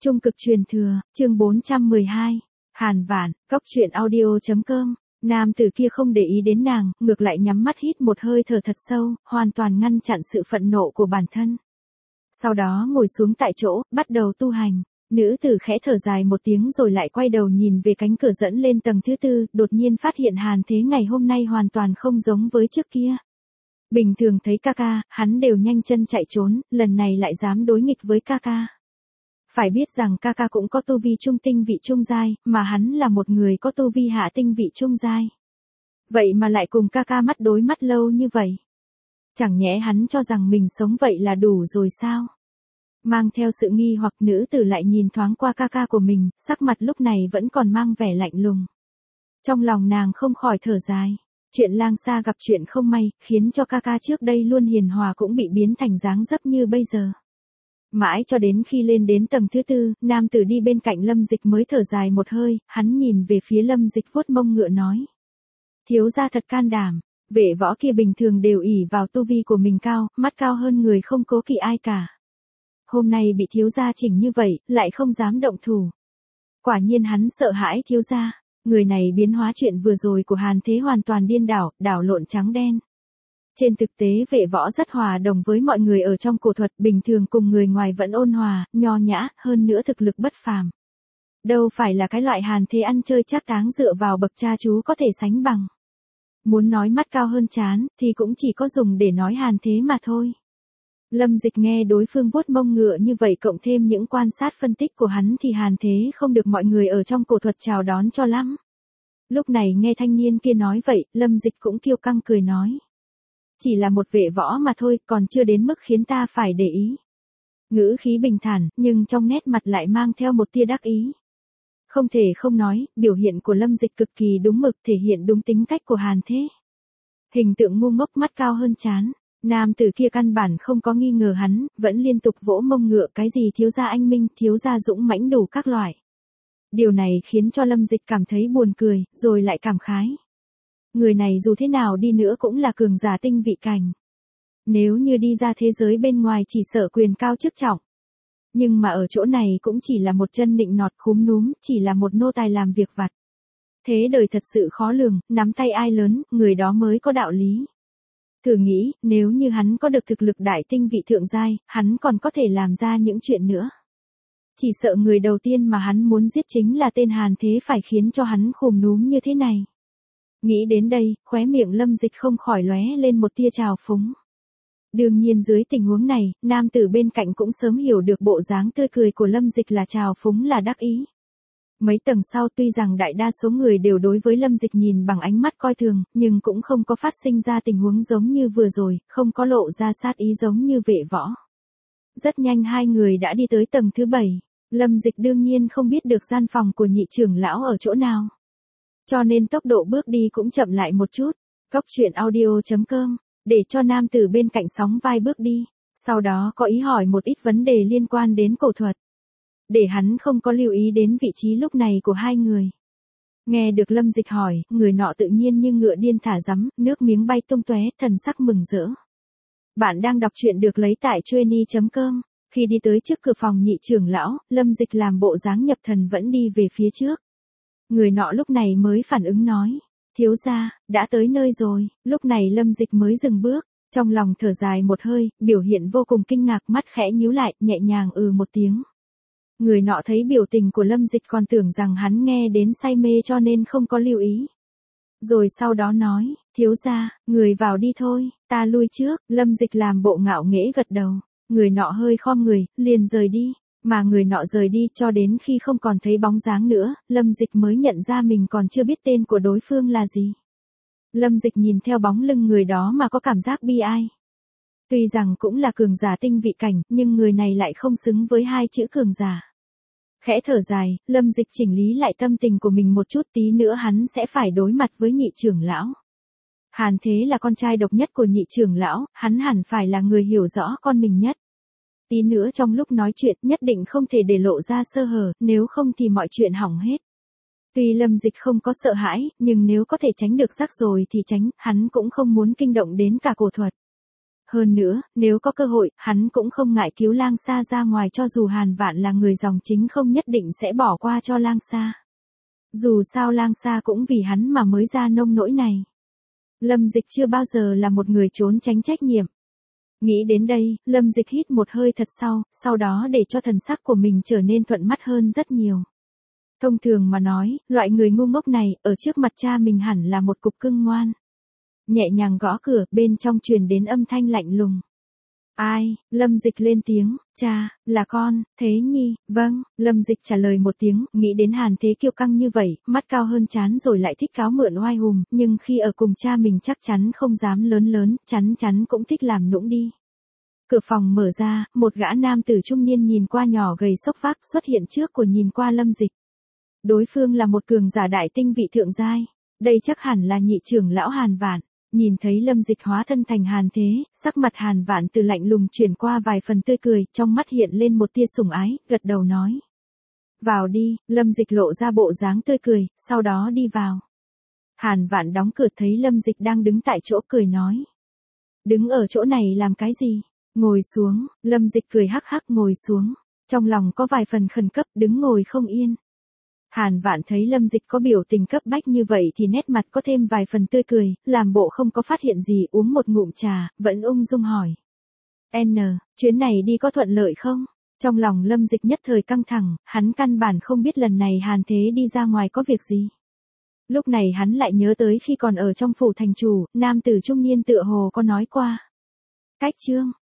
Trung cực truyền thừa, chương 412. Hàn Vạn, Cốc truyện audio.com. Nam tử kia không để ý đến nàng, ngược lại nhắm mắt hít một hơi thở thật sâu, hoàn toàn ngăn chặn sự phẫn nộ của bản thân. Sau đó ngồi xuống tại chỗ, bắt đầu tu hành. Nữ tử khẽ thở dài một tiếng rồi lại quay đầu nhìn về cánh cửa dẫn lên tầng thứ tư, đột nhiên phát hiện Hàn Thế ngày hôm nay hoàn toàn không giống với trước kia. Bình thường thấy ca ca, hắn đều nhanh chân chạy trốn, lần này lại dám đối nghịch với ca ca. Phải biết rằng ca ca cũng có tu vi trung tinh vị trung giai, mà hắn là một người có tu vi hạ tinh vị trung giai. Vậy mà lại cùng ca ca mắt đối mắt lâu như vậy. Chẳng nhẽ hắn cho rằng mình sống vậy là đủ rồi sao? Mang theo sự nghi hoặc nữ tử lại nhìn thoáng qua ca ca của mình, sắc mặt lúc này vẫn còn mang vẻ lạnh lùng. Trong lòng nàng không khỏi thở dài. Chuyện lang xa gặp chuyện không may, khiến cho ca ca trước đây luôn hiền hòa cũng bị biến thành dáng dấp như bây giờ. Mãi cho đến khi lên đến tầng thứ tư, nam tử đi bên cạnh Lâm Dịch mới thở dài một hơi, hắn nhìn về phía Lâm Dịch vuốt mông ngựa nói. Thiếu gia thật can đảm, vệ võ kia bình thường đều ỷ vào tu vi của mình cao, mắt cao hơn người không cố kỵ ai cả. Hôm nay bị thiếu gia chỉnh như vậy, lại không dám động thủ. Quả nhiên hắn sợ hãi thiếu gia, người này biến hóa chuyện vừa rồi của Hàn Thế hoàn toàn điên đảo, đảo lộn trắng đen. Trên thực tế vệ võ rất hòa đồng với mọi người ở trong cổ thuật, bình thường cùng người ngoài vẫn ôn hòa, nho nhã, hơn nữa thực lực bất phàm. Đâu phải là cái loại Hàn Thế ăn chơi trác táng dựa vào bậc cha chú có thể sánh bằng. Muốn nói mắt cao hơn trán, thì cũng chỉ có dùng để nói Hàn Thế mà thôi. Lâm Dịch nghe đối phương vuốt mông ngựa như vậy cộng thêm những quan sát phân tích của hắn thì Hàn Thế không được mọi người ở trong cổ thuật chào đón cho lắm. Lúc này nghe thanh niên kia nói vậy, Lâm Dịch cũng kiêu căng cười nói. Chỉ là một vệ võ mà thôi, còn chưa đến mức khiến ta phải để ý. Ngữ khí bình thản, nhưng trong nét mặt lại mang theo một tia đắc ý. Không thể không nói, biểu hiện của Lâm Dịch cực kỳ đúng mực, thể hiện đúng tính cách của Hàn Thế. Hình tượng ngu ngốc mắt cao hơn trán. Nam tử kia căn bản không có nghi ngờ hắn, vẫn liên tục vỗ mông ngựa cái gì thiếu gia anh minh, thiếu gia dũng mãnh đủ các loại. Điều này khiến cho Lâm Dịch cảm thấy buồn cười, rồi lại cảm khái. Người này dù thế nào đi nữa cũng là cường giả tinh vị cảnh. Nếu như đi ra thế giới bên ngoài chỉ sợ quyền cao chức trọng. Nhưng mà ở chỗ này cũng chỉ là một chân nịnh nọt khúm núm, chỉ là một nô tài làm việc vặt. Thế đời thật sự khó lường, nắm tay ai lớn, người đó mới có đạo lý. Thử nghĩ, nếu như hắn có được thực lực đại tinh vị thượng giai, hắn còn có thể làm ra những chuyện nữa. Chỉ sợ người đầu tiên mà hắn muốn giết chính là tên Hàn Thế phải khiến cho hắn khùm núm như thế này. Nghĩ đến đây, khóe miệng Lâm Dịch không khỏi lóe lên một tia trào phúng. Đương nhiên dưới tình huống này, nam tử bên cạnh cũng sớm hiểu được bộ dáng tươi cười của Lâm Dịch là trào phúng là đắc ý. Mấy tầng sau tuy rằng đại đa số người đều đối với Lâm Dịch nhìn bằng ánh mắt coi thường, nhưng cũng không có phát sinh ra tình huống giống như vừa rồi, không có lộ ra sát ý giống như vệ võ. Rất nhanh hai người đã đi tới tầng thứ 7, Lâm Dịch đương nhiên không biết được gian phòng của nhị trưởng lão ở chỗ nào. Cho nên tốc độ bước đi cũng chậm lại một chút. Cốc truyện audio.com, để cho nam tử bên cạnh sóng vai bước đi, sau đó có ý hỏi một ít vấn đề liên quan đến cổ thuật. Để hắn không có lưu ý đến vị trí lúc này của hai người. Nghe được Lâm Dịch hỏi, người nọ tự nhiên như ngựa điên thả rắm, nước miếng bay tung tóe, thần sắc mừng rỡ. Bạn đang đọc truyện được lấy tại Chueny.com. Khi đi tới trước cửa phòng nhị trưởng lão, Lâm Dịch làm bộ dáng nhập thần vẫn đi về phía trước. Người nọ lúc này mới phản ứng nói, thiếu gia, đã tới nơi rồi. Lúc này Lâm Dịch mới dừng bước, trong lòng thở dài một hơi, biểu hiện vô cùng kinh ngạc, mắt khẽ nhíu lại, nhẹ nhàng một tiếng. Người nọ thấy biểu tình của Lâm Dịch còn tưởng rằng hắn nghe đến say mê cho nên không có lưu ý. Rồi sau đó nói, thiếu gia, người vào đi thôi, ta lui trước. Lâm Dịch làm bộ ngạo nghễ gật đầu, người nọ hơi khom người, liền rời đi. Mà người nọ rời đi cho đến khi không còn thấy bóng dáng nữa, Lâm Dịch mới nhận ra mình còn chưa biết tên của đối phương là gì. Lâm Dịch nhìn theo bóng lưng người đó mà có cảm giác bi ai. Tuy rằng cũng là cường giả tinh vị cảnh, nhưng người này lại không xứng với hai chữ cường giả. Khẽ thở dài, Lâm Dịch chỉnh lý lại tâm tình của mình một chút, tí nữa hắn sẽ phải đối mặt với nhị trưởng lão. Hàn Thế là con trai độc nhất của nhị trưởng lão, hắn hẳn phải là người hiểu rõ con mình nhất. Tí nữa trong lúc nói chuyện nhất định không thể để lộ ra sơ hở, nếu không thì mọi chuyện hỏng hết. Tuy Lâm Dịch không có sợ hãi, nhưng nếu có thể tránh được rắc rồi thì tránh, hắn cũng không muốn kinh động đến cả cổ thuật. Hơn nữa, nếu có cơ hội, hắn cũng không ngại cứu Lang Sa ra ngoài cho dù Hàn Vạn là người dòng chính không nhất định sẽ bỏ qua cho Lang Sa. Dù sao Lang Sa cũng vì hắn mà mới ra nông nỗi này. Lâm Dịch chưa bao giờ là một người trốn tránh trách nhiệm. Nghĩ đến đây, Lâm Dịch hít một hơi thật sau đó để cho thần sắc của mình trở nên thuận mắt hơn rất nhiều. Thông thường mà nói, loại người ngu ngốc này, ở trước mặt cha mình hẳn là một cục cưng ngoan. Nhẹ nhàng gõ cửa, bên trong truyền đến âm thanh lạnh lùng. Ai? Lâm Dịch lên tiếng, cha, là con, Thế Nhi, vâng, Lâm Dịch trả lời một tiếng, nghĩ đến Hàn Thế kiêu căng như vậy, mắt cao hơn trán rồi lại thích cáo mượn oai hùng, nhưng khi ở cùng cha mình chắc chắn không dám lớn, chắn cũng thích làm nũng đi. Cửa phòng mở ra, một gã nam tử trung niên nhìn qua nhỏ gầy xốc phác xuất hiện trước của nhìn qua Lâm Dịch. Đối phương là một cường giả đại tinh vị thượng giai, đây chắc hẳn là nhị trưởng lão Hàn Vạn. Nhìn thấy Lâm Dịch hóa thân thành Hàn Thế, sắc mặt Hàn Vạn từ lạnh lùng chuyển qua vài phần tươi cười, trong mắt hiện lên một tia sủng ái, gật đầu nói. Vào đi, Lâm Dịch lộ ra bộ dáng tươi cười, sau đó đi vào. Hàn Vạn đóng cửa thấy Lâm Dịch đang đứng tại chỗ cười nói. Đứng ở chỗ này làm cái gì? Ngồi xuống, Lâm Dịch cười hắc hắc ngồi xuống. Trong lòng có vài phần khẩn cấp, đứng ngồi không yên. Hàn Vạn thấy Lâm Dịch có biểu tình cấp bách như vậy thì nét mặt có thêm vài phần tươi cười, làm bộ không có phát hiện gì, uống một ngụm trà, vẫn ung dung hỏi. Chuyến này đi có thuận lợi không? Trong lòng Lâm Dịch nhất thời căng thẳng, hắn căn bản không biết lần này Hàn Thế đi ra ngoài có việc gì. Lúc này hắn lại nhớ tới khi còn ở trong phủ thành chủ, nam tử trung niên tựa hồ có nói qua. Cách chương,